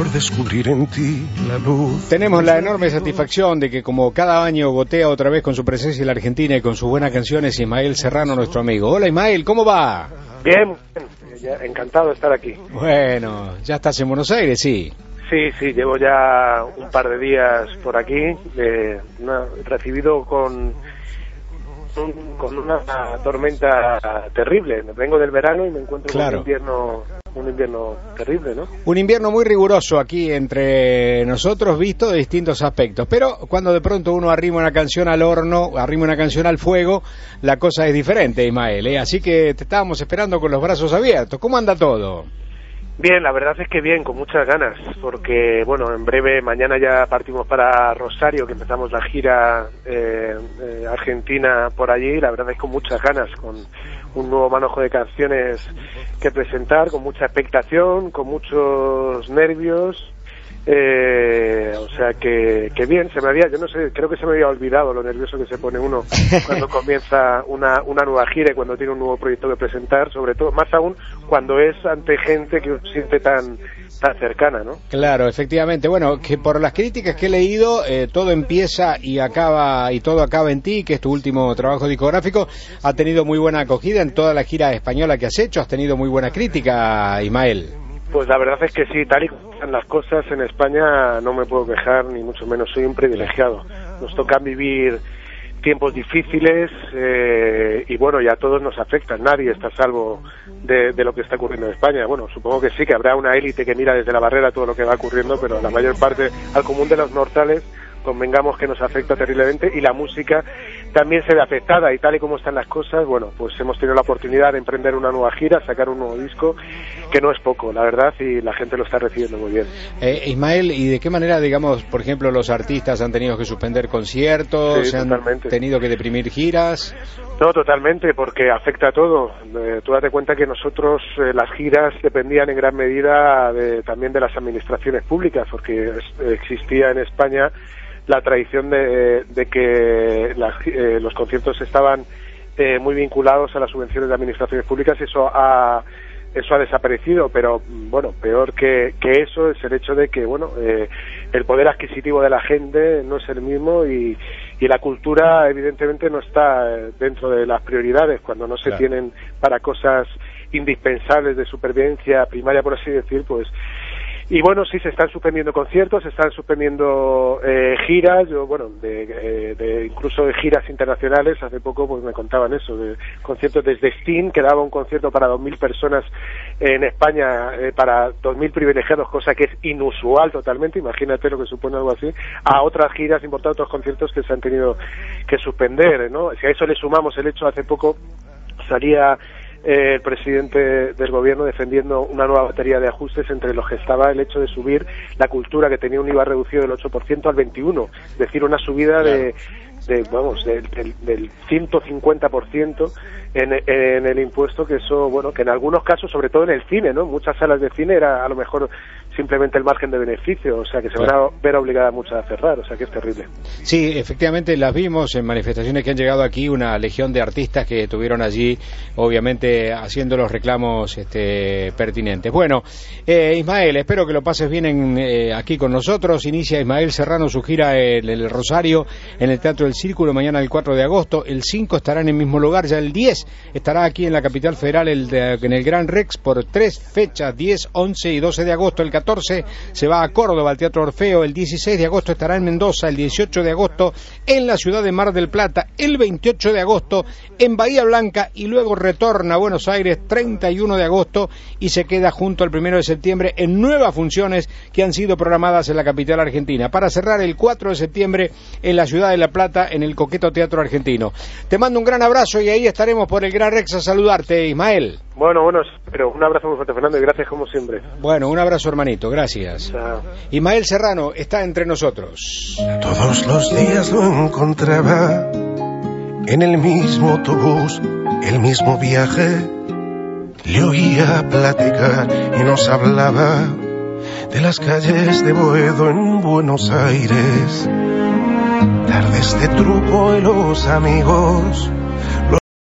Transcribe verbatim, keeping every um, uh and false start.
por descubrir en ti la luz. Tenemos la enorme satisfacción de que, como cada año, gotea otra vez con su presencia en la Argentina y con sus buenas canciones, Ismael Serrano, nuestro amigo. Hola, Ismael, ¿cómo va? Bien, ya, encantado de estar aquí. Bueno, ¿ya estás en Buenos Aires? Sí. Sí, sí, llevo ya un par de días por aquí, eh, una, recibido con, un, con una tormenta terrible. Vengo del verano y me encuentro claro. con un invierno, un invierno terrible, ¿no? Un invierno muy riguroso aquí entre nosotros, visto de distintos aspectos. Pero cuando de pronto uno arrima una canción al horno, arrima una canción al fuego, la cosa es diferente, Ismael, ¿eh? Así que te estábamos esperando con los brazos abiertos. ¿Cómo anda todo? Bien, la verdad es que bien, con muchas ganas, porque, bueno, en breve, mañana ya partimos para Rosario, que empezamos la gira eh, eh, argentina por allí, la verdad es que con muchas ganas, con un nuevo manojo de canciones que presentar, con mucha expectación, con muchos nervios, eh, o sea que, que bien, se me había, yo no sé, creo que se me había olvidado lo nervioso que se pone uno cuando comienza una, una nueva gira y cuando tiene un nuevo proyecto que presentar, sobre todo, más aún cuando es ante gente que se siente tan tan cercana, ¿no? Claro, efectivamente. Bueno, que por las críticas que he leído, eh, todo empieza y acaba, y todo acaba en ti, que es tu último trabajo discográfico, ha tenido muy buena acogida en toda la gira española que has hecho, has tenido muy buena crítica, Ismael. Pues la verdad es que sí, tal y como están las cosas en España no me puedo quejar, ni mucho menos, soy un privilegiado. Nos toca vivir tiempos difíciles eh, y bueno, ya a todos nos afectan, nadie está a salvo de, de lo que está ocurriendo en España. Bueno, supongo que sí, que habrá una élite que mira desde la barrera todo lo que va ocurriendo, pero la mayor parte, al común de los mortales, convengamos que nos afecta terriblemente y la música también se ve afectada y tal y como están las cosas, bueno, pues hemos tenido la oportunidad de emprender una nueva gira, sacar un nuevo disco, que no es poco, la verdad, y la gente lo está recibiendo muy bien. Eh, Ismael, ¿y de qué manera, digamos, por ejemplo, los artistas han tenido que suspender conciertos, sí, se han totalmente. tenido que deprimir giras? No, totalmente, porque afecta a todo. Eh, tú date cuenta que nosotros, eh, las giras dependían en gran medida de, también de las administraciones públicas, porque es, existía en España la tradición de, de que las, eh, los conciertos estaban eh, muy vinculados a las subvenciones de administraciones públicas. Eso ha eso ha desaparecido, pero bueno, peor que, que eso es el hecho de que bueno eh, el poder adquisitivo de la gente no es el mismo y, y la cultura evidentemente no está dentro de las prioridades cuando no se claro. tienen para cosas indispensables de supervivencia primaria, por así decir, pues. Y bueno, sí, se están suspendiendo conciertos, se están suspendiendo eh, giras, yo, bueno, de, eh, de incluso de giras internacionales. Hace poco pues me contaban eso, de conciertos desde Sting, que daba un concierto para dos mil personas en España, eh, para dos mil privilegiados, cosa que es inusual totalmente, imagínate lo que supone algo así, a otras giras importantes, otros conciertos que se han tenido que suspender, ¿no? Si a eso le sumamos el hecho, hace poco salía Eh, el presidente del gobierno defendiendo una nueva batería de ajustes entre los que estaba el hecho de subir la cultura, que tenía un I V A reducido del ocho por ciento al veintiuno por ciento, es decir, una subida de, de vamos, del, del, del ciento cincuenta por ciento en, en el impuesto, que eso, bueno, que en algunos casos, sobre todo en el cine, ¿no? Muchas salas de cine era a lo mejor simplemente el margen de beneficio, o sea que se claro. van a ver obligadas muchas a cerrar, o sea que es terrible. Sí, efectivamente las vimos en manifestaciones que han llegado aquí, una legión de artistas que estuvieron allí, obviamente haciendo los reclamos este, pertinentes. Bueno, eh, Ismael, espero que lo pases bien en, eh, aquí con nosotros. Inicia Ismael Serrano su gira en el Rosario, en el Teatro del Círculo, mañana el cuatro de agosto, el cinco estará en el mismo lugar, ya el diez estará aquí en la capital federal, el de, en el Gran Rex, por tres fechas, diez, once y doce de agosto, el catorce se va a Córdoba al Teatro Orfeo, el dieciséis de agosto estará en Mendoza, el dieciocho de agosto en la ciudad de Mar del Plata, el veintiocho de agosto en Bahía Blanca y luego retorna a Buenos Aires treinta y uno de agosto y se queda junto al primero de septiembre en nuevas funciones que han sido programadas en la capital argentina, para cerrar el cuatro de septiembre en la ciudad de La Plata en el Coqueto Teatro Argentino. Te mando un gran abrazo y ahí estaremos por el Gran Rex a saludarte, Ismael. Bueno, bueno, pero un abrazo muy fuerte, Fernando, y gracias como siempre. Bueno, un abrazo, hermanito, gracias. Chao. Ismael Serrano está entre nosotros. Todos los días lo encontraba en el mismo autobús, el mismo viaje. Le oía platicar y nos hablaba de las calles de Boedo en Buenos Aires. Tardes de truco y los amigos